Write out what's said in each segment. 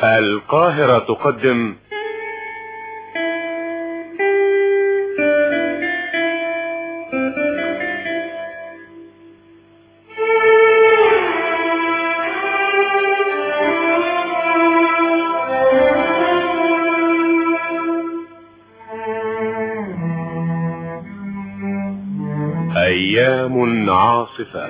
القاهرة تقدم أيام عاصفة.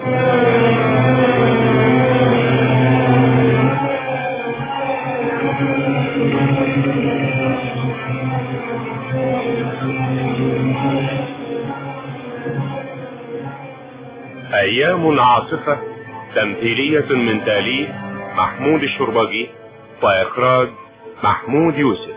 أيام عاصفة تمثيلية من تأليف محمود الشربجي وإخراج محمود يوسف.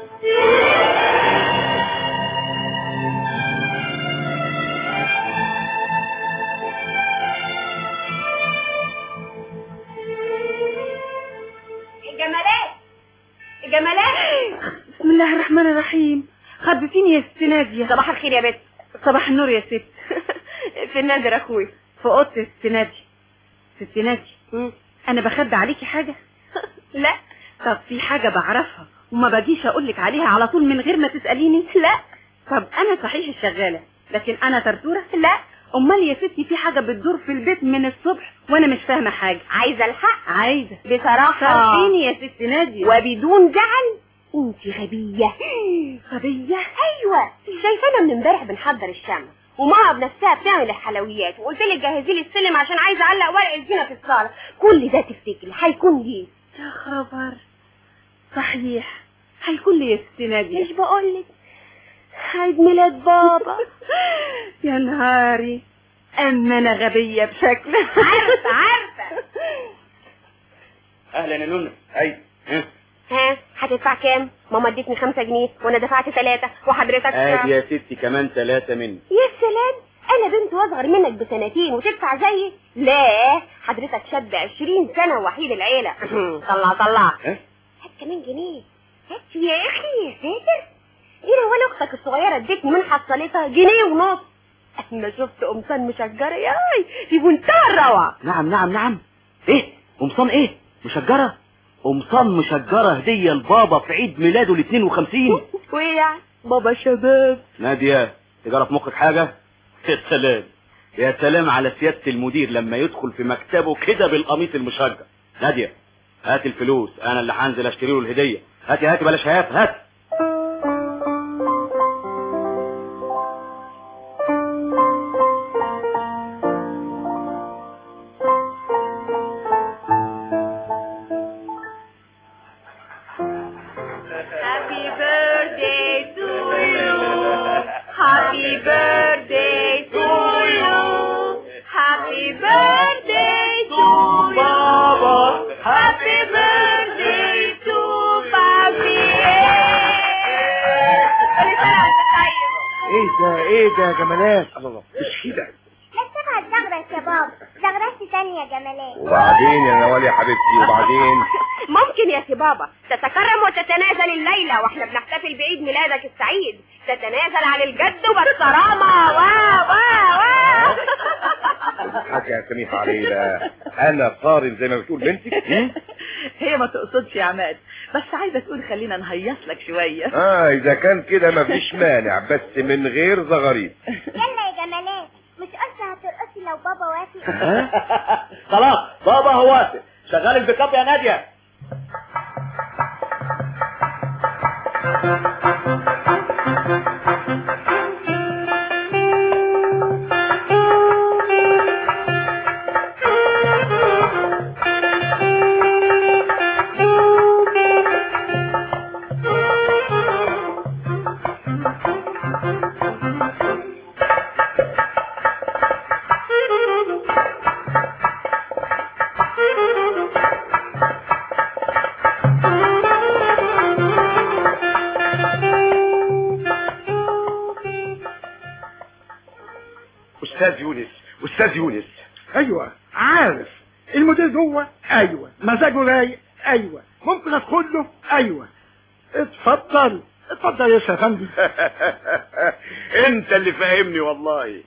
جمالات بسم الله الرحمن الرحيم. خبتيني يا ست نادية. صباح الخير يا بت. صباح النور يا ست. في النادر اخوي في اوضه الست نادية. ست نادية، انا بخبي عليكي حاجه؟ لا. طب في حاجه بعرفها وما باجيش اقولك عليها على طول من غير ما تساليني؟ لا. طب انا صحيح الشغاله لكن انا ترتوره؟ لا. امال يا ستي في حاجه بتدور في البيت من الصبح وانا مش فاهمه حاجه. عايزه الحق؟ عايزه بصراحه. صرحيني يا ست نادية وبدون زعل. انت غبيه. غبيه؟ ايوه، شايفانا من امبارح بنحضر الشمع وماما بنفسها بتعمل الحلويات وقلت لك جهزي لي السلم عشان عايزه اعلق ورق الزينه في الصاله. كل ده تفتكري هيكون ليه؟ يا خبر، صحيح هيكون لي يا ست نادية. مش بقولك عيد ميلاد بابا؟ يا نهاري، اما انا غبيه بشكل. عارفه. اهلا يا نونة. اي ها هتدفع كام؟ ماما ادتني 5 جنيه وانا دفعت 3 وحضرتك ادي يا ستي كمان 3 مني. يا سلام، انا بنت واصغر منك ب2 وتدفع زيي؟ لا، حضرتك شاب 20 سنه ووحيد العيله. طلع هات كمان جنيه. هات يا اخي. يا ساتر، ايه ولا اختك الصغيره ادتني من حصلتها 1.5 جنيه. اما شفت قمصان مشجره ياي في منتهى الروعه. نعم. ايه قمصان؟ ايه مشجره؟ قمصان مشجره هديه لبابا في عيد ميلاده ال 52. وايه يعني؟ بابا شباب. ناديه، تجرى في مخك حاجه؟ يا سلام يا سلام على سياده المدير لما يدخل في مكتبه كده بالقميص المشجر. ناديه هات الفلوس، انا اللي هنزل اشتري له الهديه. هاتي بلاش هات. ايه ده يا جمالات؟ الله، مش كده. لسه هتزغرط يا بابا. زغرتي تاني يا جمالات. وبعدين يا نوال يا حبيبتي، وبعدين ممكن يا سي بابا تتكرم وتتنازل الليله واحنا بنحتفل بعيد ميلادك السعيد، تتنازل عن الجد والصرامه. واه حاجة يا سميحة علينا، انا صارم زي ما بتقول بنتك. هي ما تقصدش يا عماد، بس عايزه تقول خلينا نهيص لك شويه. اذا كان كده مفيش مانع، بس من غير زغاريد. يلا يا جمالات، مش قصة هترقصي لو بابا وافق؟ خلاص بابا هو وافق. شغال البيك اب يا ناديه. استاذ يونس. ايوه عارف المدير جوه. ايوه مزاجه رايق. ايوه ممكن ادخل له. ايوه اتفضل يا فندم. انت اللي فاهمني والله.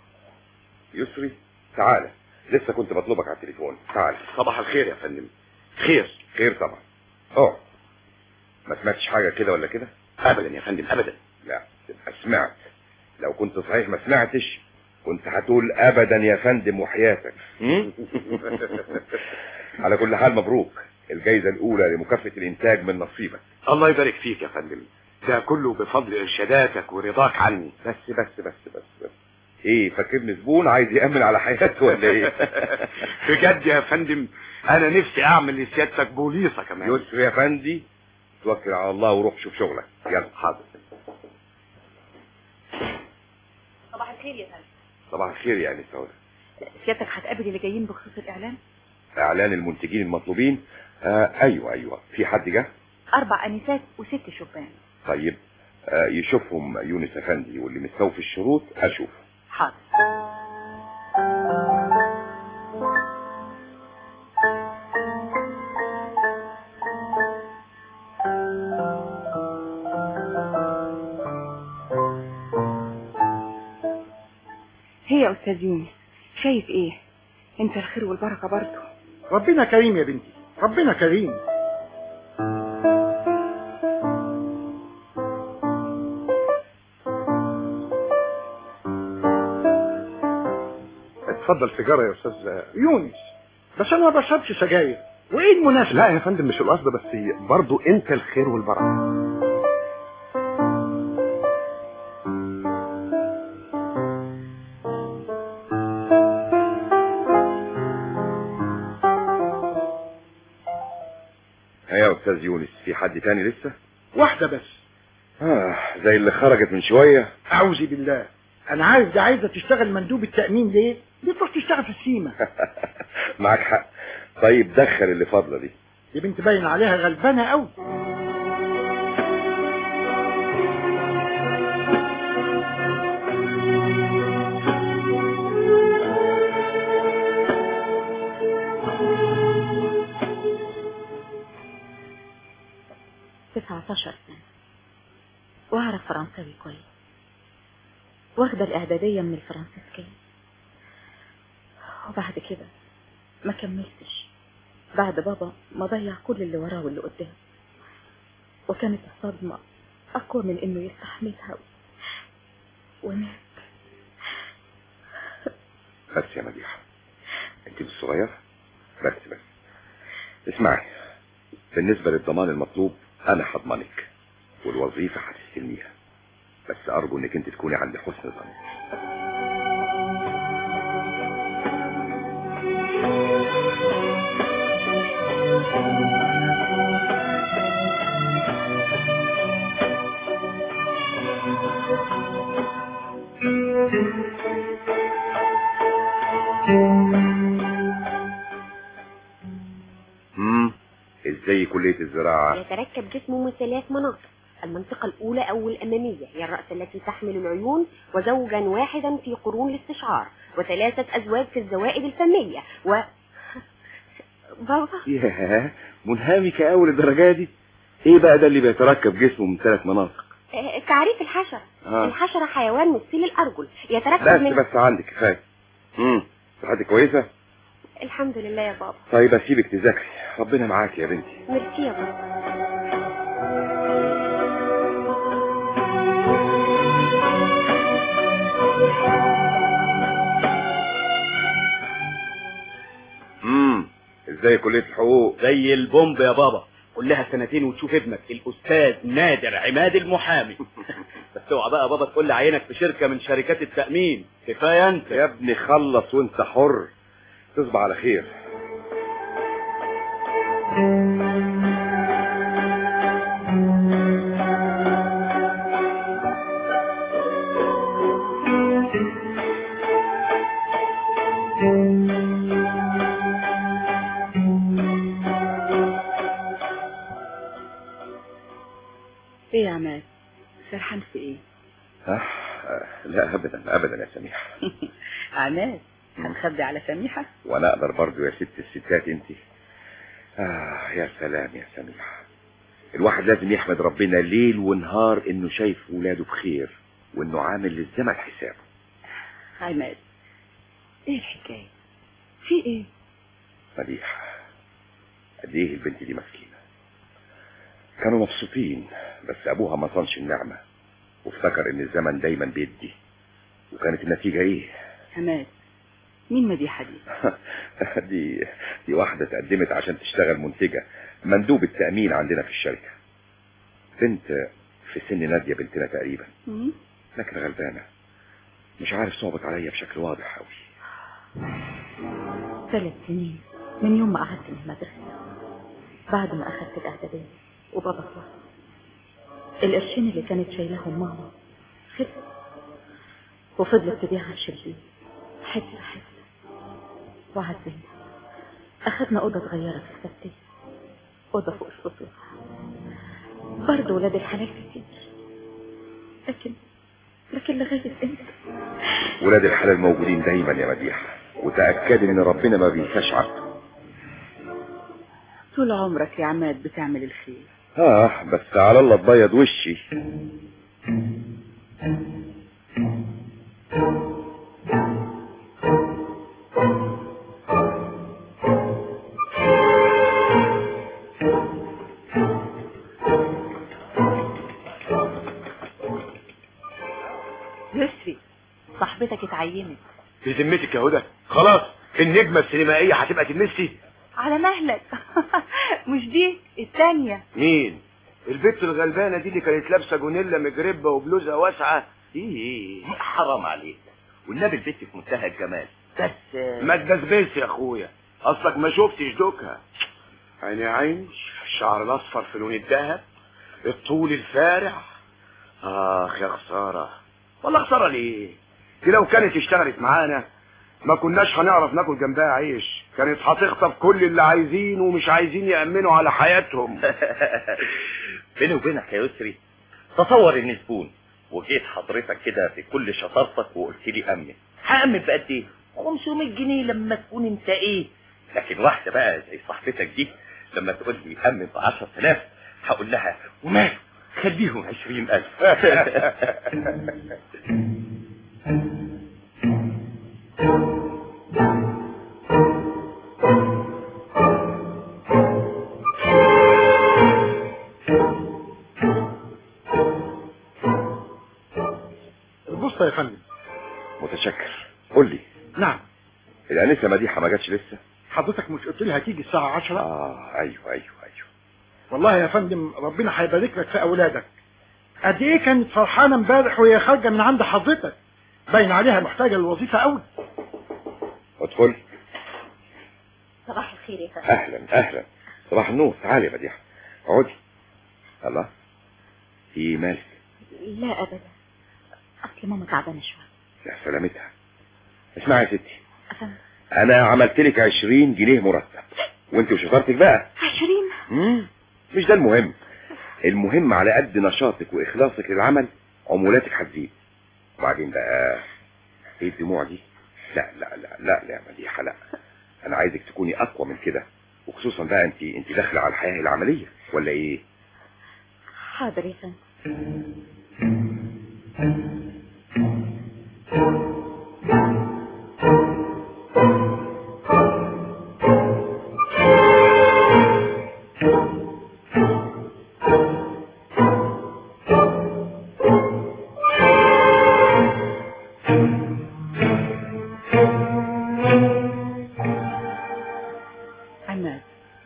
يسري تعالى، لسه كنت بطلبك على التليفون. تعالى. صباح الخير يا فندم. خير طبعا. اه ما سمعتش حاجة كده ولا كده؟ ابدا يا فندم ابدا. لا تبقى سمعت. لو كنت صحيح ما سمعتش كنت هتقول ابدا يا فندم وحياتك. على كل حال مبروك، الجايزة الاولى لمكافأة الانتاج من نصيبك. الله يبارك فيك يا فندم، ده كله بفضل ارشاداتك ورضاك عني. بس ايه فاكرني زبون عايز يأمن على حياته ولا ايه؟ بجد يا فندم انا نفسي اعمل لسيادتك بوليصة كمان. يسر يا فندي، توكل على الله وروح شوف شغلك. يلا. حاضر. صباح الخير يا فندم. صباح الخير يا انسه هدى. سيادتك هتقابل اللي جايين بخصوص الاعلان؟ اعلان المنتجين المطلوبين؟ ايوه في حد جه؟ 4 انسات و6 شبان. طيب يشوفهم يونس افندي، واللي مستوفي الشروط اشوف. حاضر. هي يا استاذ يونس، شايف ايه؟ انت الخير والبركه برضه. ربنا كريم يا بنتي، ربنا كريم. اتفضل سيجاره يا استاذ يونس، بس انا ما بشربش سجاير، وايه المناسبه؟ لا يا فندم مش القصد، بس برضو انت الخير والبركه. يا استاذ يونس، في حد تاني لسه؟ واحده بس. زي اللي خرجت من شويه. اعوذ بالله، انا عارف ده عايزه تشتغل مندوب التامين. ليه تروح تشتغل في السيما؟ معاك حق. طيب دخل اللي فاضله دي. يا بنت باين عليها غلبانه قوي. سنة واعرف فرنساوي كويس، واخده الاعداديه من الفرنسيسكيه، وبعد كده ما كملتش بعد بابا ما ضيع كل اللي وراه واللي قدامه، وكانت الصدمه اقوى من انه يستحملها ومات. بس يا مديحه انت مش صغيره. بس اسمعي، بالنسبه للضمان المطلوب انا هضمنك، والوظيفه هتستلميها، بس ارجو انك انت تكوني عند حسن ظن. ازاي كلية الزراعة؟ يتركب جسمه من 3 مناطق. المنطقة الأولى أو الأمامية هي الرأس التي تحمل العيون، وزوجا واحدا في قرون الاستشعار، و3 أزواج في الزوائد الفمية، بابا ياه منهمكة أول الدرجة دي. ايه بقى ده اللي بيتركب جسمه من 3 مناطق؟ تعريف الحشرة. الحشرة حيوان مثيل الأرجل يتركب من بس عندك كفاية. صحتك كويسة؟ الحمد لله يا بابا. طيب اسيبك تذاكري، ربنا معاك يا بنتي. ميرسي يا بابا. ازاي كلية الحقوق؟ زي البومب يا بابا، كلها 2 سنين وتشوف ابنك الأستاذ نادر عماد المحامي. بس اوعى بقى بابا تقول لي عينك في شركة من شركات التأمين، كفاية انت يا ابني. خلص وانت حر. تصبح على خير. ايه يا عماد، سرحان في ايه؟ لا ابدا يا سميحة. عماد هنخبي على سميحة؟ وانا اقدر برضو يا ست الستات انت. يا سلام يا سميحة، الواحد لازم يحمد ربنا ليل ونهار انه شايف ولاده بخير، وانه عامل للزمن حسابه. عماد ايه الحكاية؟ في ايه؟ مديحة قد ايه البنت دي مسكينة. كانوا مبسوطين، بس ابوها ما صانش النعمة وافتكر ان الزمن دايما بيدي. وكانت النتيجة ايه؟ حماد، مين مديحة دي؟ دي واحدة تقدمت عشان تشتغل منتجة، مندوب التأمين عندنا في الشركة. بنت في سن نادية بنتنا تقريبا، لكن غلبانة. مش عارف صعبت عليا بشكل واضح قوي. 3 سنين من يوم ما قعدت من المدرسة، بعد ما اخدت الاعدادية وبابا توفى. القرشين اللي كانت شايلاهم ماما خلص، وفضلت تبيعها شرير حتة حتة. وعزلنا، اخدنا اوضة صغيرة في السبتية، اوضة فوق السطوح. برضه ولاد الحلال كتير، لكن لغاية امتى؟ ولاد الحلال موجودين دايما يا مديحة، وتأكد ان ربنا ما بينساش عبده. طول عمرك يا عماد بتعمل الخير. بس على الله تبيض وشي. يسري، صاحبتك اتعينت. في ذمتك يا هدى؟ خلاص النجمة السينمائية هتبقى تلمستي؟ على مهلك. مش دي الثانية. مين؟ البت الغلبانة دي اللي كانت لابسة جونيلا مجربة وبلوزة واسعة. ايه حرام عليك، والنبي البت في منتهى الجمال، بس ما تبسبس يا اخويا، اصلك ما شفتش دوكها. عيني الشعر الاصفر في لون الذهب، الطول الفارع. يا خسارة، والله خسارة ليه؟ دي لو كانت اشتغلت معانا ما كناش هنعرف ناكل جنبها عيش، كانت هتخطف كل اللي عايزين ومش عايزين يأمنوا على حياتهم. بيني وبينك يا يسري، تصور اني زبون وجيت حضرتك كده بكل شطارتك وقلت لي امن، هأمن بقد ايه؟ 500 جنيه لما تكون انت ايه؟ لكن واحدة بقى زي صاحبتك دي لما تقول لي امن ب 10,000 هقول لها وماله، خليهم 20,000. البوسطة يا فندم. متشكر. قول لي. نعم. الانسة مديحة ما جاتش لسه؟ حضرتك مش قلت لي هتيجي الساعة 10؟ ايوه. والله يا فندم ربنا هيبارك لك في اولادك. قد ايه كانت فرحانة امبارح وهي خارجة من عند حضرتك، باين عليها محتاجة للوظيفة قوي. ادخل. صباح الخير يا فندم. اهلا. صباح النور. تعالي يا مديحة، اقعدي. الله، في مالك؟ لا ابدا، اصل ماما تعبانه شويه. يا سلامتها. اسمعي يا ستي، افهم. انا عملت لك 20 جنيه مرتب، وانت وشطارتك بقى. 20؟ مش ده المهم على قد نشاطك واخلاصك للعمل عمولاتك هتزيد. وبعدين بقى ايه الدموع دي؟ لا يا مديحة، لا. انا عايزك تكوني اقوى من كده، وخصوصا بقى انت داخله على الحياة العملية ولا ايه؟ حاضر يا فندم. عماد.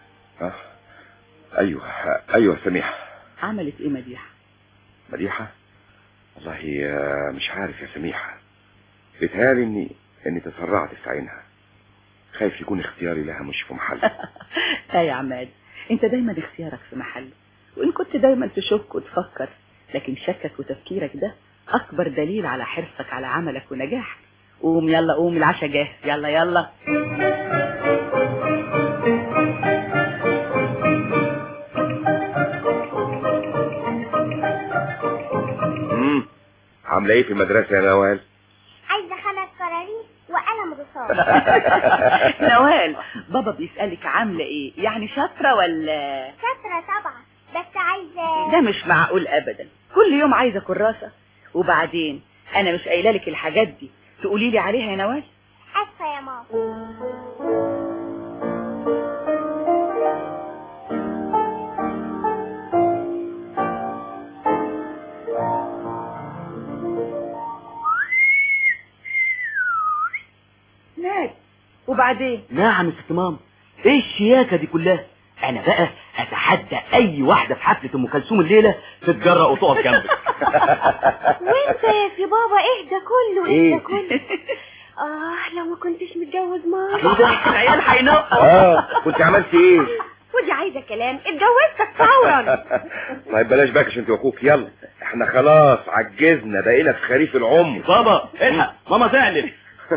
ايوه سميحة. عملت ايه مديحة؟ والله مش عارف يا سميحة، بيتهيألي اني تسرعت في عينها، خايف يكون اختياري لها مش في محل. لا يا عماد، انت دايما اختيارك في محل، وان كنت دايما تشك وتفكر، لكن شكك وتفكيرك ده اكبر دليل على حرصك على عملك ونجاحك. قوم يلا، قوم العشاء جاهز، يلا. عامله ايه في المدرسه يا نوال؟ عايزه 5 كراريس وقلم رصاص. نوال، بابا بيسألك عامله ايه، يعني شاطره ولا؟ شاطره طبعا، بس عايزه. ده مش معقول ابدا، كل يوم عايزه كراسه. وبعدين انا مش قايله لك الحاجات دي تقولي لي عليها يا نوال؟ اسفه يا ماما. وبعدين؟ نعم يا ست ماما، ايه الشياكه دي كلها؟ انا بقى هتحدى اي واحده في حفله ام كلثوم الليله تتجرأ وتقف جنبك. وانت يا سي بابا ايه ده كله؟ إيه؟ ده كله؟ لو ما كنتش متجوز ماما العيال هينقوا. كنت عملت ايه؟ ودي عايزه كلام، اتجوزتك فورا. طيب بلاش باكش انت واخوك، يلا احنا خلاص عجزنا، بقينا في خريف العمر. بابا الحق، ماما زعلت.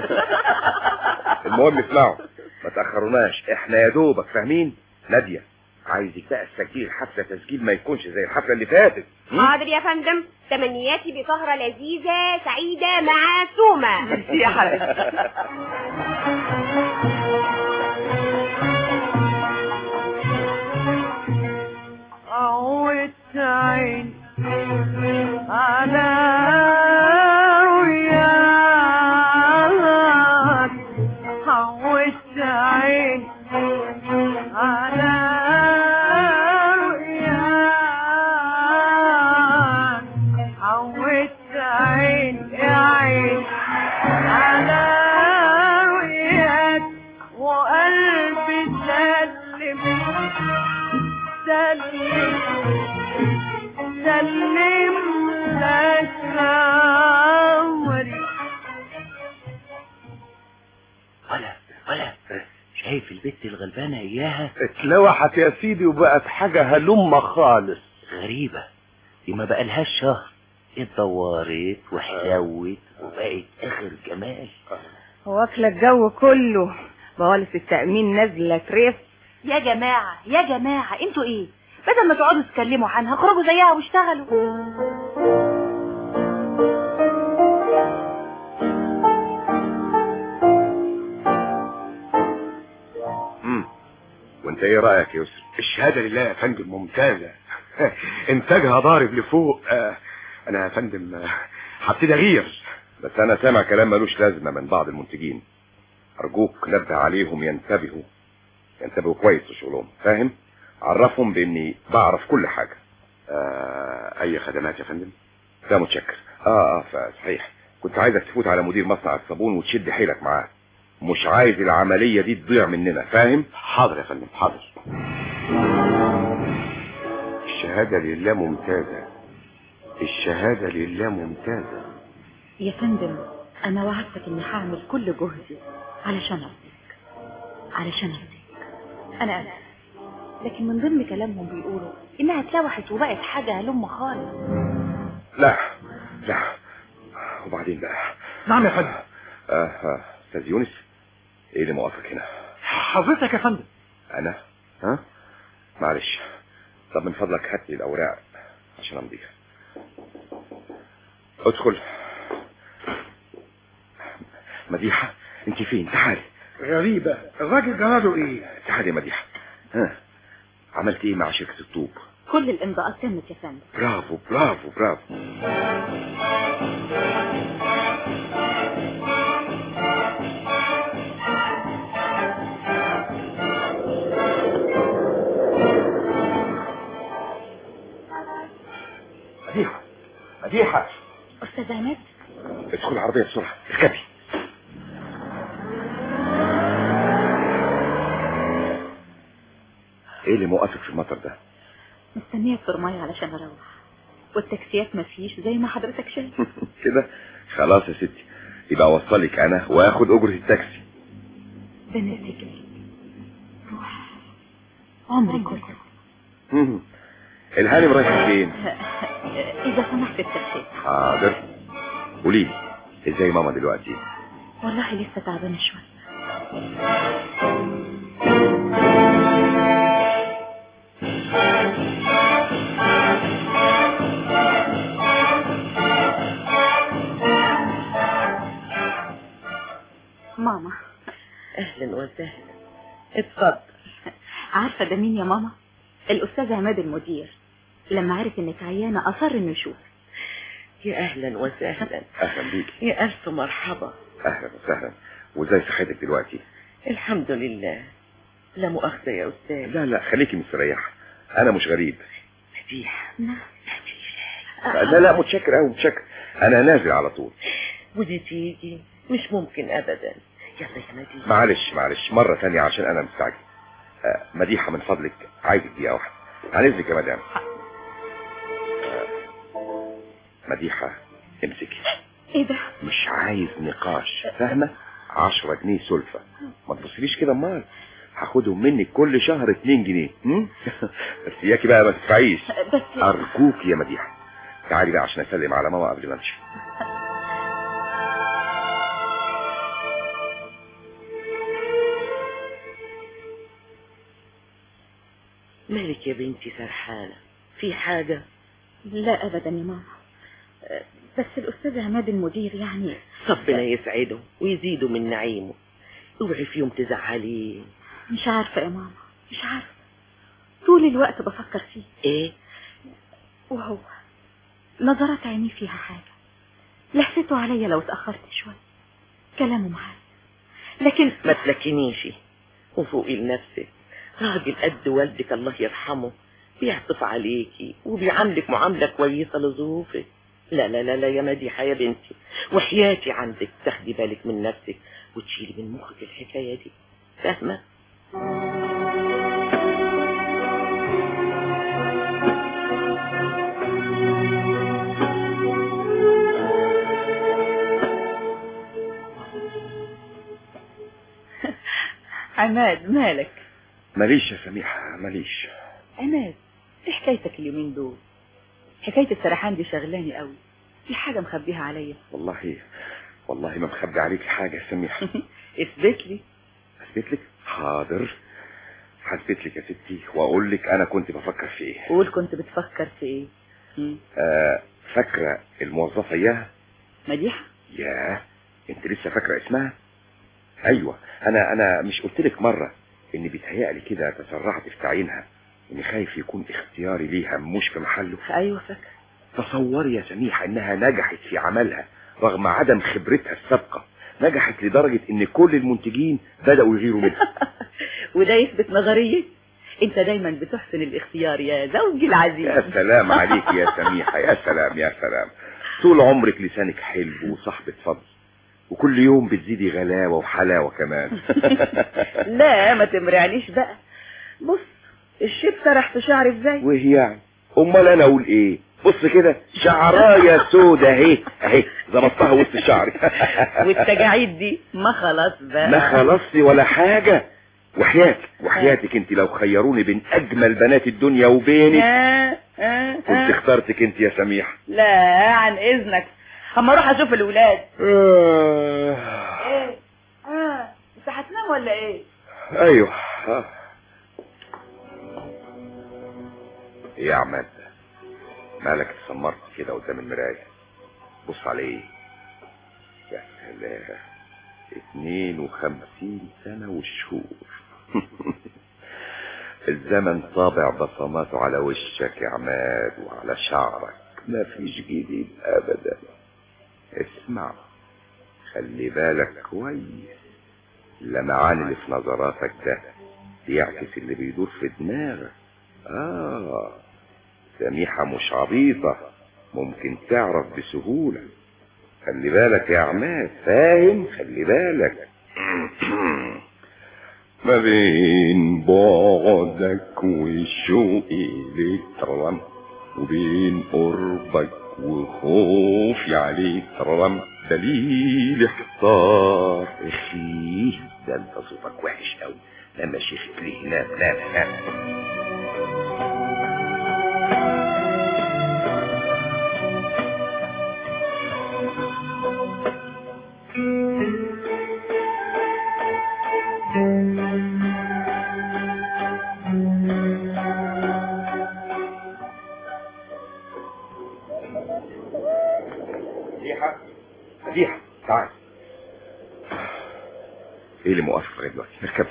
المهم اسمعوا، ما تاخروناش، احنا يا دوبك فاهمين. ناديه عايزك بقى تسجلي الحفله تسجيل ما يكونش زي الحفله اللي فاتت. حاضر يا فندم، تمنياتي بسهره لذيذه سعيده مع سومه. يا حبيبتي. عودت عين على رؤياك، عودت عين على رؤياك، عودت عين يا عين على رؤياك، وقلبي سلم سلم سلم لك عمري. ولا شايف البت الغلبانة اياها؟ اتلوحت يا سيدي وبقت حاجة هلمة خالص. غريبة دي، ما بقالهاش شهر اتدورت وحلوت وبقت اخر جمال. واكله الجو كله، بوالس التأمين نازله تريف. يا جماعه يا جماعه انتوا ايه؟ بدل ما تقعدوا تتكلموا عنها اخرجوا زيها واشتغلوا. وانت ايه رايك يا يسر؟ الشهاده لله يا فندم ممتازه. انتاجها ضارب لفوق. انا يا فندم هبتدي اغير. بس انا سامع كلام ملوش لازمه من بعض المنتجين، ارجوك نبه عليهم ينتبهوا كويس لشغلهم، فاهم؟ عرفهم باني بعرف كل حاجه. اي خدمات يا فندم؟ ده متشكر. فصحيح كنت عايزك تفوت على مدير مصنع الصابون وتشد حيلك معاه، مش عايز العمليه دي تضيع مننا، فاهم؟ حاضر يا فندم حاضر. الشهاده لله ممتازه، الشهاده لله ممتازه. يا فندم انا وعدتك اني هعمل كل جهدي علشان ارضيك. انا اسف، لكن من ضمن كلامهم بيقولوا انها اتلوحت وبقت حاجه هلمه خالص. لا وبعدين بقى؟ نعم يا فندم. استاذ يونس، ايه اللي موقفك هنا؟ حضرتك يا فندم. انا معلش، طب من فضلك هات لي الاوراق عشان امضيها. ادخل. مديحه انت فين؟ تعالي. غريبة، الراجل جراله ايه؟ تعالي يا مديحه. عملت ايه مع شركه الطوب؟ كل الامضاءات تمت يا فندم. برافو برافو برافو. مديحه استاذ عماد، ادخل العربيه بسرعه، اركبي. ايه اللي موقفك في المطر ده؟ مستنيه الفرمايه علشان اروح، والتاكسيات مفيش زي ما حضرتك شايف. كده خلاص يا ستي، يبقى اوصلك انا واخد اجره التاكسي. ده نفسك روح، عمري كله. الهانم رايحه فين؟ اذا سمحت التاكسي. حاضر. قولي لي ازاي ماما دلوقتي؟ والله لسه تعبانه شويه. ماما. اهلا وسهلا، اتفضل. عارفه ده مين يا ماما؟ الاستاذ عماد المدير، لما عرف انك عيانه اصر انه يشوف. يا اهلا وسهلا. اهلا بيكي. يا الف مرحبا. اهلا وسهلا. وازاي صحتك دلوقتي؟ الحمد لله. لا مؤاخذه يا استاذ. لا خليكي مستريحه، انا مش غريب. مديحه. لا متشكر قوي، متشكر. انا نازل على طول. ودي تيجي؟ مش ممكن ابدا، يلا يا مديحة. معلش مرة تانية عشان انا مستعجل. مديحة من فضلك عايزك دقيقة واحدة عن اذنك يا مدام. مديحة امسكي. ايه ده؟ مش عايز نقاش، فاهمة؟ 10 جنيه سلفة. ما تبصليش كده امال، هاخدهم منك كل شهر 2 جنيه. بس اياكي بقى ما تدفعيش. بس ارجوك يا مديحة تعالي بقى عشان اسلم على ماما قبل ما امشي. مالك يا بنتي سرحانة؟ في حاجة؟ لا ابدا يا ماما، بس الاستاذ عماد المدير يعني ربنا يسعده ويزيده من نعيمه. اوعي في يوم تزعليه. مش عارفة يا ماما، مش عارفة، طول الوقت بفكر فيه. ايه؟ وهو نظرات عيني فيها حاجة، لحسته عليا لو اتأخرت شوي، كلامه معايا، لكن ما تلكنيش وفوقي لنفسك. راجل قد والدك الله يرحمه بيعطف عليكي وبيعاملك معاملة كويسة لظروفك. لا لا لا لا يا مديحة يا بنتي، وحياتي عندك تاخدي بالك من نفسك وتشيلي من مخك الحكاية دي، فاهمة؟ عماد مالك؟ ماليش يا سميحة ماليش. عماد ايه حكايتك اليومين دول؟ حكاية السرحان دي شغلاني قوي، في حاجة مخبيها عليا؟ والله ما مخبي عليك حاجة يا سميحة. اثبت لي. اثبت لك؟ حاضر هثبت لك يا ستي واقول لك انا كنت بفكر في ايه. قول كنت بتفكر في ايه؟ فاكرة الموظفة اياها مديحة؟ ياه انت لسه فاكرة اسمها؟ ايوه انا مش قلت لك مرة اني بيتهيألي كده تسرعت في تعيينها، اني خايف يكون اختياري ليها مش في محله. ايوه فاكر. تصوري يا سميحة انها نجحت في عملها رغم عدم خبرتها السابقة، نجحت لدرجة ان كل المنتجين بدأوا يغيروا منها. وده يثبت نظرية انت دايما بتحسن الاختيار يا زوجي العزيز. يا سلام عليك يا سميحة، يا سلام يا سلام، طول عمرك لسانك حلو وصاحبة فضل، وكل يوم بتزيدي غلاوة وحلاوة كمان. لا ما تمرعنيش بقى، بص الشيب سرح في شعري ازاي. وهي يعني امال انا اقول ايه؟ بص كده شعرايا سودة اهي ظبطتها وسط شعري. والتجاعيد دي ما خلاص بقى. ما خلصتي ولا حاجة، وحياتك انت لو خيروني بين اجمل بنات الدنيا وبينك كنت اخترتك انت يا سميحة. لا عن اذنك اما اروح اشوف الولاد. ايه انت هتنام ولا ايه؟ ايوه. يا عماد مالك اتسمرت كده قدام المراية؟ بص عليه. يا سلام 52 سنة والشهور. الزمن طابع بصماته على وشك يا عماد وعلى شعرك، ما فيش جديد ابدا. اسمع خلي بالك كويس، اللمعان اللي في نظراتك ده بيعكس اللي بيدور في دماغك. سميحة مش عبيطة، ممكن تعرف بسهولة. خلي بالك يا عماد، فاهم؟ خلي بالك. ما بين بعدك وشوقي للترم وبين قربك وخوفي عليك ترم دليل احتار. اخي ده انت صوتك وحش قوي، لما شيخك ليه؟ نام. مديحة تعال. ايه اللي موقفك لغايه دلوقتي؟ اركبي.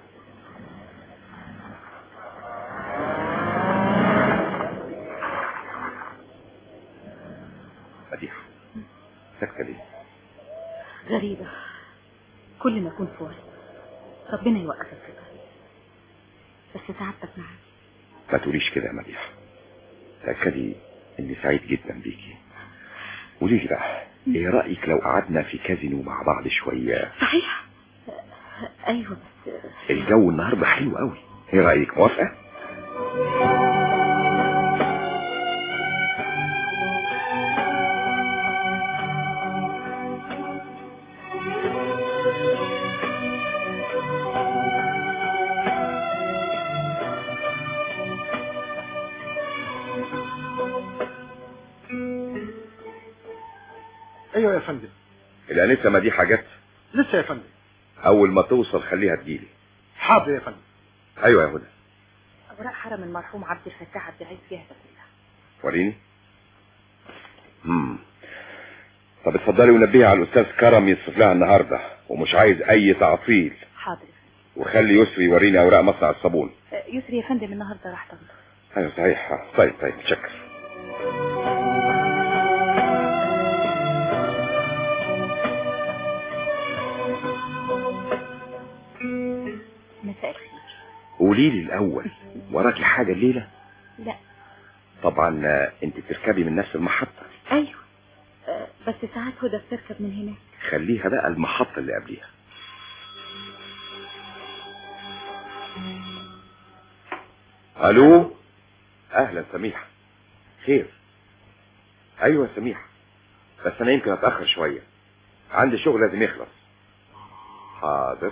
مديحة ساكتة ليه؟ غريبة، كل ما اكون في وقت ربنا يوقفك في طريق، بس تعبتك معايا. ما تقوليش كده يا مديحة، تأكدي اني سعيد جدا بيكي. قولي لي بقى ايه رأيك لو قعدنا في كازينو مع بعض شوية؟ صحيح ايوه بس الجو النهارده حلو قوي، ايه رايك؟ موافقه؟ ايوه يا فندم. الانسه مديحه جت؟ لسه يا فندم. اول ما توصل خليها تجيلي. حاضر يا فندم. ايوه يا هدى. اوراق حرم المرحوم عبد الفتاح عبد العزيز جاهزه كلها. وريني. طب اتفضلي ونبهي على الاستاذ كرم يصرف لها النهارده، ومش عايز اي تعطيل. حاضر. وخلي يسري يوريني اوراق مصنع الصابون. يسري يا فندم النهارده راح تاخده. ايوه صحيح. طيب متشكر. مساء الخير. قولي لي الاول، وراكي حاجه الليله؟ لا طبعا. انت بتركبي من نفس المحطه؟ ايوه بس ساعات هدى بتركب من هناك. خليها بقى المحطه اللي قبليها. الو. اهلا سميحه. خير؟ ايوه سميحه، بس انا يمكن اتاخر شويه، عندي شغل لازم يخلص. حاضر.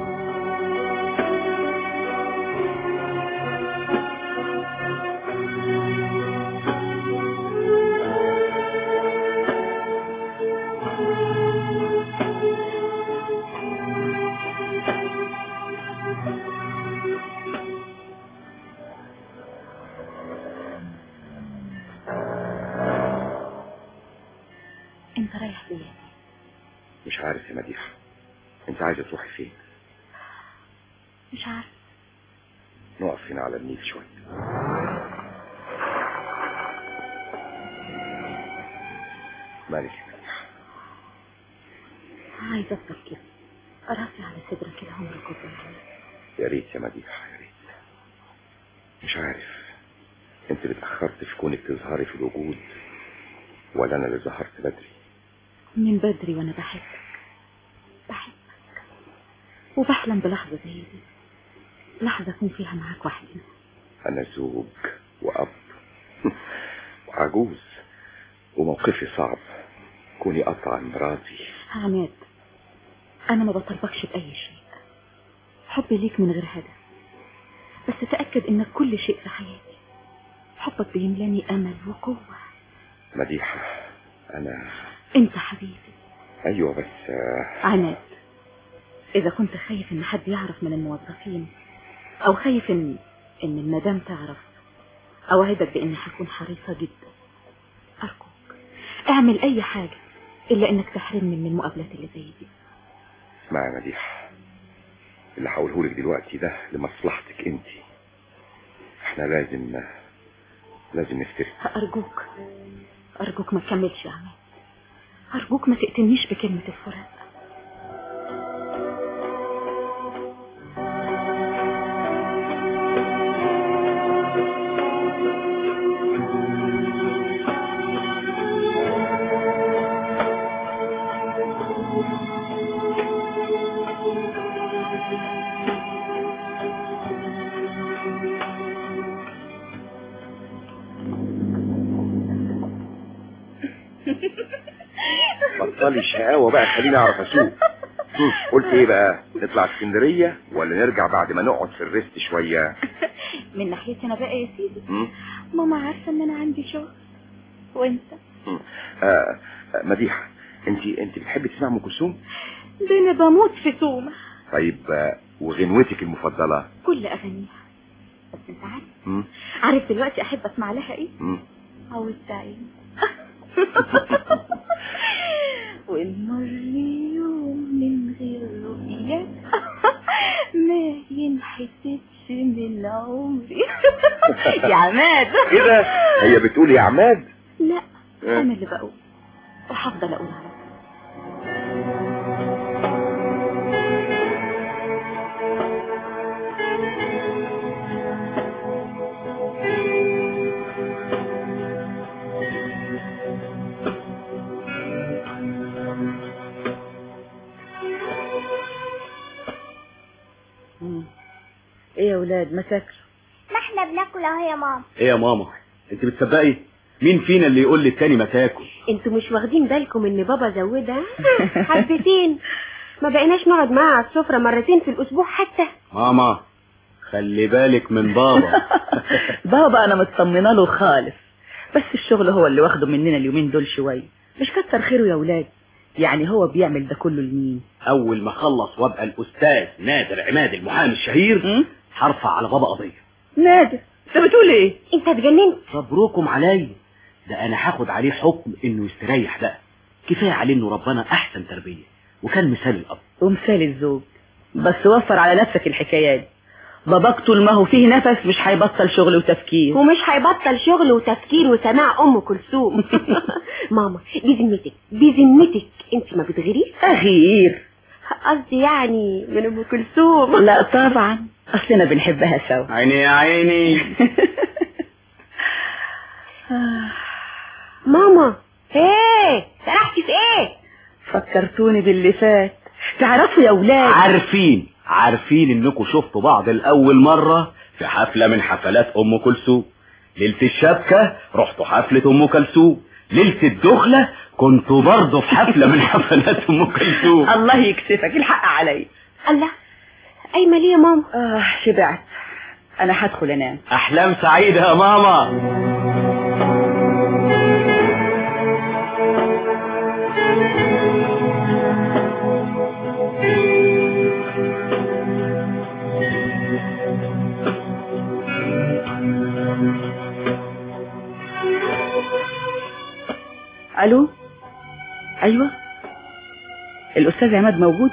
انت رايح فين؟ مش عارف يا مديحه، انت عايزه تروحي فين؟ مش عارف. نقف هنا على النيل شويه. مالك يا مديحه؟ عايزه افضل كده راسي على صدرك كده عمرك كله. يا ريت يا مديحه يا ريت. مش عارف انت اللي اتاخرت في كونك تظهري في الوجود، ولا انا اللي ظهرت بدري؟ من بدري وانا بحبك وبحلم بلحظه زي دي، لحظه اكون فيها معاك وحدي. انا زوج واب وعجوز، وموقفي صعب، كوني قطع مراتي. عماد انا ما بطلبكش باي شيء، حبي ليك من غير هدف، بس تاكد انك كل شيء في حياتي. حبك بيملاني امل وقوه. مديحه انت حبيبي. ايوه بس عماد اذا كنت خايف ان حد يعرف من الموظفين، او خايف ان المدام تعرف، اوعدك باني هكون حريصه جدا. ارجوك اعمل اي حاجه الا انك تحرمني من المقابلات اللي زي دي. اسمعي يا مديحه، اللي هقوله لك دلوقتي ده لمصلحتك انت. احنا لازم نفترق. ارجوك ما تكملش يا عماد. ارجوك ما تقتلنيش بكلمه الفراق. بطلي شقاوة بقى، خليني اعرف اسوق. قلت ايه بقى؟ نطلع اسكندرية ولا نرجع بعد ما نقعد في الريست شوية؟ من ناحيتي انا بقى يا سيدي ماما عارفة ان انا عندي شغل. وانت؟ مديحة، انت بتحبي تسمع ام كلثوم؟ ده انا بموت في سومة. طيب وغنوتك المفضلة؟ كل اغانيها، بس انت عارف دلوقتي احب اسمع لها ايه؟ عودت عيني والمر يوم من غير رؤية ما ينحسبش من عمري. يا عماد كده هي بتقول يا عماد؟ لا انا اللي بقول، وهفضل اقول على ولاد ما تاكلوا. ما احنا بناكل اهو يا ماما. ايه يا ماما انت بتصدقي؟ مين فينا اللي يقول للتاني ما تاكل؟ انتوا مش واخدين بالكم ان بابا زودها حبتين؟ ما بقيناش نقعد معاه على السفرة مرتين في الاسبوع حتى. ماما خلي بالك من بابا. بابا انا مطمنه له خالص، بس الشغل هو اللي واخده مننا اليومين دول شويه. مش كتر خيره يا ولاد، يعني هو بيعمل ده كله لمين؟ اول ما اخلص وابقى الاستاذ نادر عماد المحامي الشهير هرفع على بابا قضيه. نادر انت بتقول ايه؟ انت اتجننت؟ صبروكم عليا، ده انا هاخد عليه حكم انه يستريح بقى. كفايه عليه انه ربنا احسن تربيه وكان مثال الاب ومثال الزوج. بس وفر على نفسك الحكايات. باباك طول ما هو فيه نفس مش هيبطل شغل وتفكير. ومش هيبطل شغل وتفكير وسماع ام كلثوم. ماما بذمتك انت ما بتغيريش؟ اغير قصدي يعني من ام كلثوم. لا طبعا، اصلنا بنحبها سوا. عيني يا عيني. ماما ايه سرحتي في ايه؟ فكرتوني باللي فات. تعرفوا يا ولاد، عارفين انكم شفتوا بعض الاول مرة في حفلة من حفلات ام كلثوم. ليلة الشبكة رحتوا حفلة ام كلثوم، ليلة الدخلة كنتوا برضه في حفلة من حفلات ام كلثوم. الله يكسفك، الحق علي. الله قايمة ليه يا ماما؟ شبعت، انا هدخل انام. احلام سعيدة يا ماما. الو، ايوه الاستاذ عماد موجود؟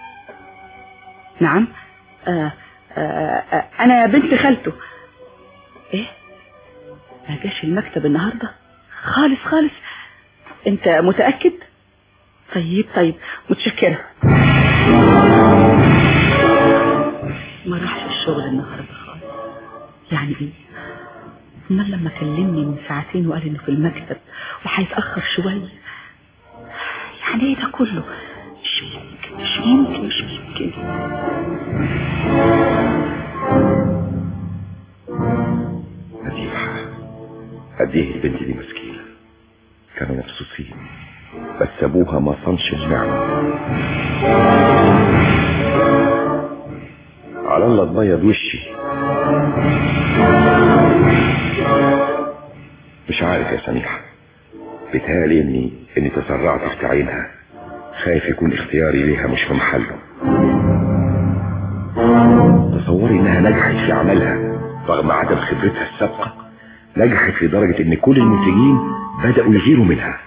نعم. انا بنت خالته. ايه ما جاش المكتب النهارده خالص؟ انت متأكد؟ طيب متشكرة. ما راحش الشغل النهارده خالص. يعني ايه؟ امال لما كلمني من ساعتين وقال انه في المكتب وهيتأخر شوية، يعني ايه ده كله؟ مش ممكن. مديحة قد ايه البنت دي مسكينة، كانوا مبسوطين بس ابوها ما صنش النعمة. على الله تبيض وشي. مش عارف يا سميحة، بيتهيألي اني تسرعت في تعيينها، خايف يكون اختياري ليها مش في محله. تصوري انها نجحت في عملها رغم عدم خبرتها السابقة، نجحت لدرجة ان كل المنتجين بدأوا يغيروا منها.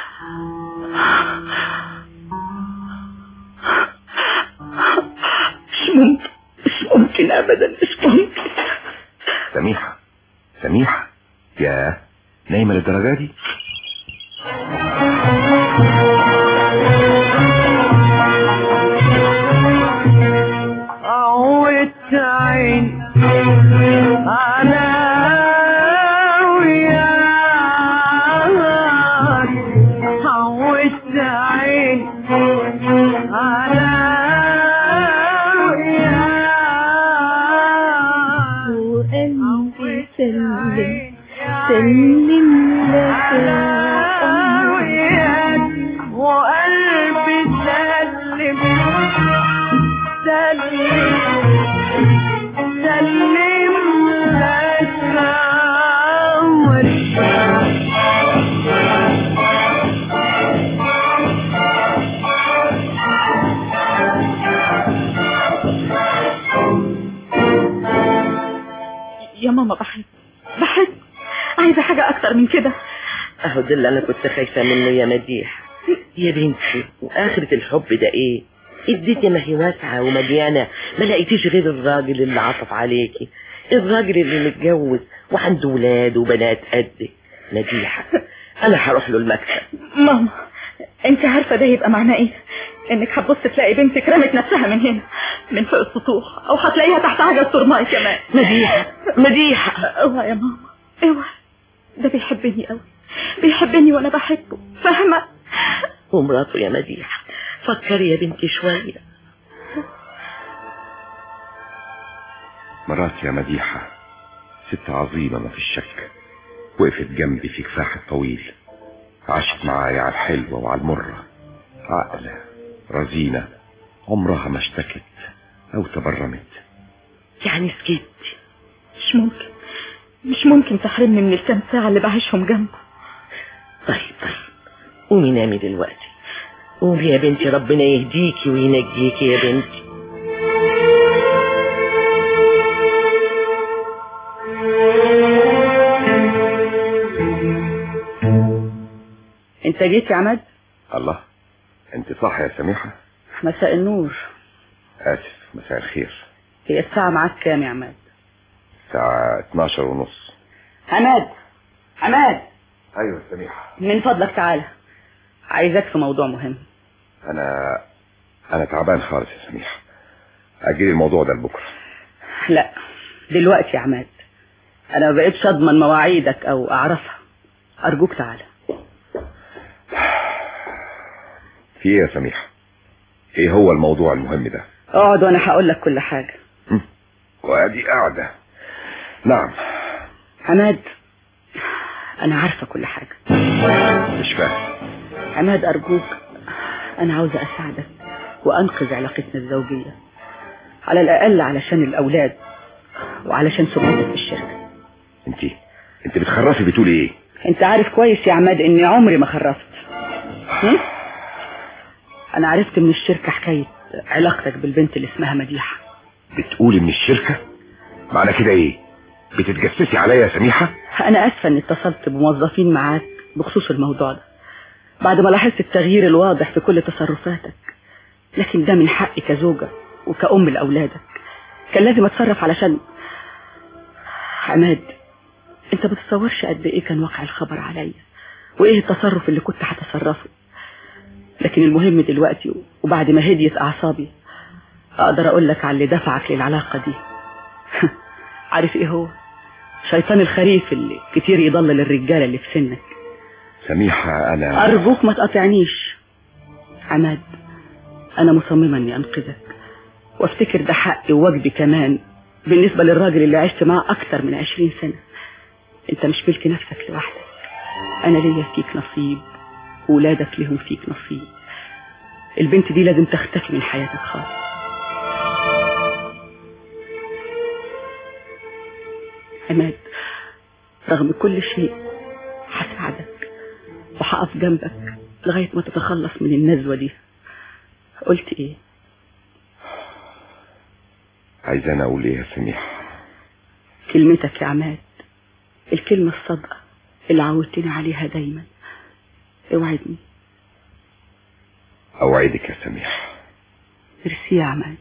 مش ممكن ابدا، مش ممكن. سميحة يا نايمة للدرجة دي؟ عودت عين على وياك، عودت عين على وياك، وقلبي سلم لك وياك، وقلبي سلم لك يا ماما. بحب عايزة حاجة اكتر من كده. اهو ده اللي انا كنت خايفة منه يا مديح يا بنتي. واخرة الحب ده ايه؟ اديتي ما هي واسعة ومليانة، ما لقيتيش غير الراجل اللي عطف عليكي، الراجل اللي متجوز وعنده ولاد وبنات قدك. مديحة انا هروح له المكتب. ماما انت عارفة ده يبقى معناه ايه؟ انك هتبص تلاقي بنتك رمت نفسها من هنا من فوق السطوح، او هتلاقيها تحت حاجة الترماي كمان. مديحة اوعى يا ماما اوعى، ده بيحبني قوي، بيحبني وانا بحبه، فاهمة؟ ومراته يا مديحة فكري يا بنتي شوية. مراتي يا مديحة ست عظيمة ما فيش شك، وقفت جنبي في كفاح الطويل، عاشت معايا على الحلوة وعلى المرة، عاقلة رزينة عمرها ما اشتكت او تبرمت. يعني سكت؟ مش ممكن تحرمني من الكام ساعة اللي بعيشهم جنبه. طيب قومي نامي دلوقتي، قومي يا بنتي، ربنا يهديكي وينجيكي يا بنتي. انت جيت يا عماد؟ الله، انت صح يا سميحة؟ مساء النور. اسف، مساء الخير. هي الساعة معاك كام يا عماد؟ الساعة 12:30. عماد. ايوه سميحة. من فضلك تعالى، عايزك في موضوع مهم. انا تعبان خالص يا سميحة، اجيلي الموضوع ده لبكرة. لا دلوقتي يا عماد، انا ما بقيتش اضمن مواعيدك او اعرفها، ارجوك تعالى. في ايه يا سميحة؟ ايه هو الموضوع المهم ده؟ اقعد وانا هقول لك كل حاجة. وادي قاعدة. نعم. عماد، انا عارفة كل حاجة. مش فاهم. عماد ارجوك، انا عاوزة اساعدك وانقذ علاقتنا الزوجية، على الاقل علشان الاولاد وعلشان سمعتك في الشركة. انت بتخرفي بتقولي ايه؟ انت عارف كويس يا عماد اني عمري ما خرفت. انا عرفت من الشركة حكاية علاقتك بالبنت اللي اسمها مديحة. بتقولي من الشركة؟ معنى كده ايه؟ بتتجسسي عليا يا سميحة؟ انا اسفة اني اتصلت بموظفين معاك بخصوص الموضوع ده بعد ما لاحظت التغيير الواضح في كل تصرفاتك، لكن ده من حقي كزوجة وكأم لأولادك، كان لازم اتصرف علشان. عماد، انت بتتصورش قد ايه كان واقع الخبر عليا وايه التصرف اللي كنت هتصرفه، لكن المهم دلوقتي وبعد ما هديت اعصابي اقدر اقول لك على اللي دفعك للعلاقة دي. عارف ايه هو؟ شيطان الخريف اللي كتير يضلل الرجالة اللي في سنك. سميحة، انا ارجوك ما تقاطعنيش. عماد، انا مصممة اني انقذك، وافتكر ده حقي وواجبي كمان بالنسبة للراجل اللي عشت معاه اكتر من 20 سنة. انت مش ملك نفسك لوحدك، انا ليا فيك نصيب وولادك لهم فيك نصيب. البنت دي لازم تختفي من حياتك خالص. عماد، رغم كل شيء هساعدك وهقف جنبك لغاية ما تتخلص من النزوة دي. قلت ايه؟ عايزانا اقول ايه يا سميحة؟ كلمتك يا عماد، الكلمة الصادقة اللي عودتني عليها دايما. اوعدني. اوعدك يا سميحة. ميرسي يا عماد.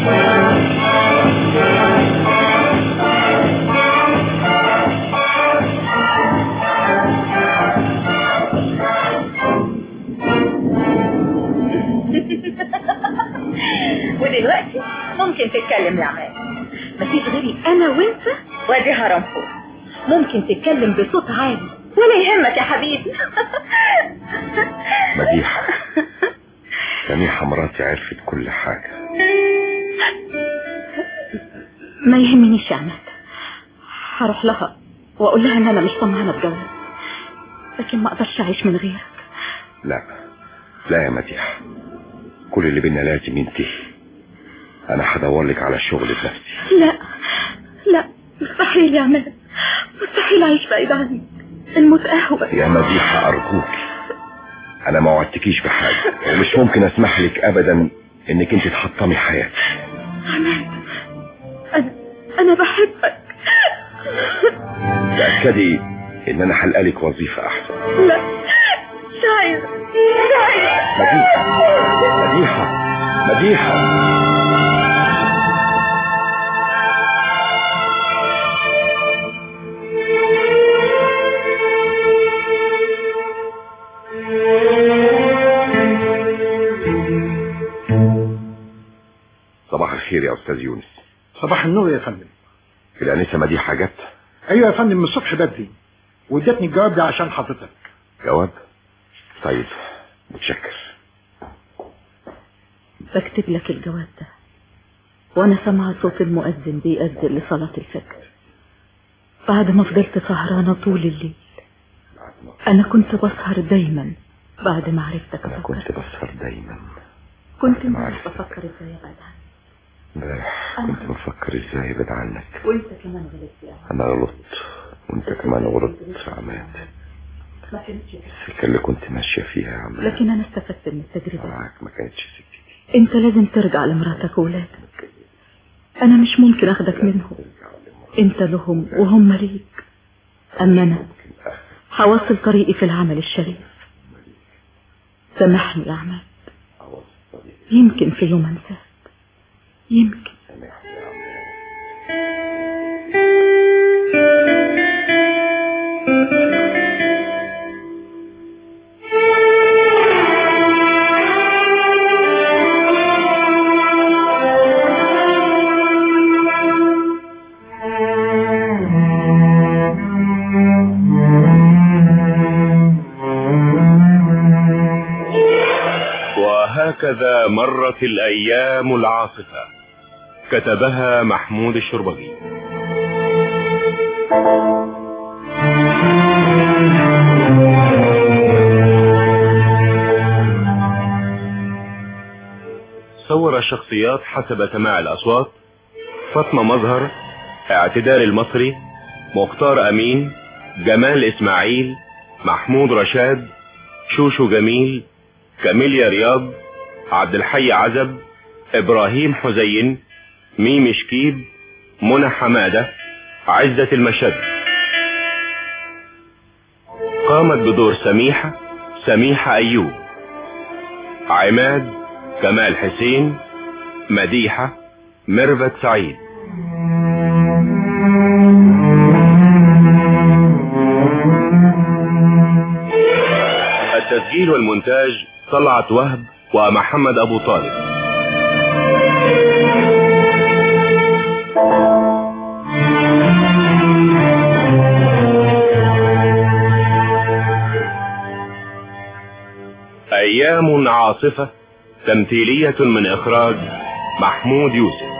ودلوقتي ممكن تتكلم يا عماد، مفيش غيري انا وانت وادي هرمفور. ممكن تتكلم بصوت عالي ولا يهمك يا حبيبي. مديحة، سميحة مراتي عرفت كل حاجة. ما يهمنيش يا عماد، هروح لها واقول لها ان انا مش طمعانة بجوزك، لكن ما اقدرش اعيش من غيرك. لا يا مديحة، كل اللي بينا لازم ينتهي. انا هدور لك على شغل بنفسي. لا مستحيل يا عماد، مستحيل اعيش بعيد عنك، الموت اهون. يا مديحة ارجوك، انا ما وعدتكيش بحاجة ومش ممكن اسمح لك ابدا انك انت تحطمي حياتي. عماد، انا بحبك. تأكدي ان انا هلقى لك وظيفة احسن. لا مش عايزة. مديحة. صباح الخير يا استاذ يونس. صباح النور يا فندم. الانسة مديحة جت؟ ايوه يا فندم، من الصبح بدري وادتني الجواب ده عشان حضرتك. جواب؟ طيب متشكر. بكتب لك الجواب ده وانا سامعه صوت المؤذن بيأذن لصلاة الفجر بعد ما فضلت سهرانة طول الليل. انا كنت بسهر دايما بعد ما عرفتك. انا كنت بسهر دايما. كنت بفكر ازاي ابعد عنك. امبارح كنت بفكر ازاي ابعد عنك. وانت كمان غلطت يا عماد. انا غلطت وانت كمان غلطت يا عماد. ما كانتش السكه اللي كنت ماشيه فيها يا عماد، لكن انا استفدت من التجربه معاك. ما كانتش سكتي. انت لازم ترجع لمراتك وولادك. انا مش ممكن اخدك منهم. انت لهم وهم ليك. اما انا هواصل طريقي في العمل الشريف. سامحني يا عماد، يمكن في يوم انساك، يمكن. وهكذا مرت الأيام العاصفة. كتبها محمود الشربجي. صور الشخصيات حسب سماع الأصوات: فاطمة مظهر، اعتدال المصري، مختار أمين، جمال إسماعيل، محمود رشاد، شوشو جميل، كاميليا رياض، عبد الحي عزب، إبراهيم حزين، ميمي شكيب، منى حمادة، عزة المشد. قامت بدور سميحة أيوب، عماد، كمال حسين، مديحة، ميرفت سعيد. التسجيل والمونتاج طلعت وهب ومحمد أبو طالب. أيام عاصفة تمثيلية من إخراج محمود يوسف.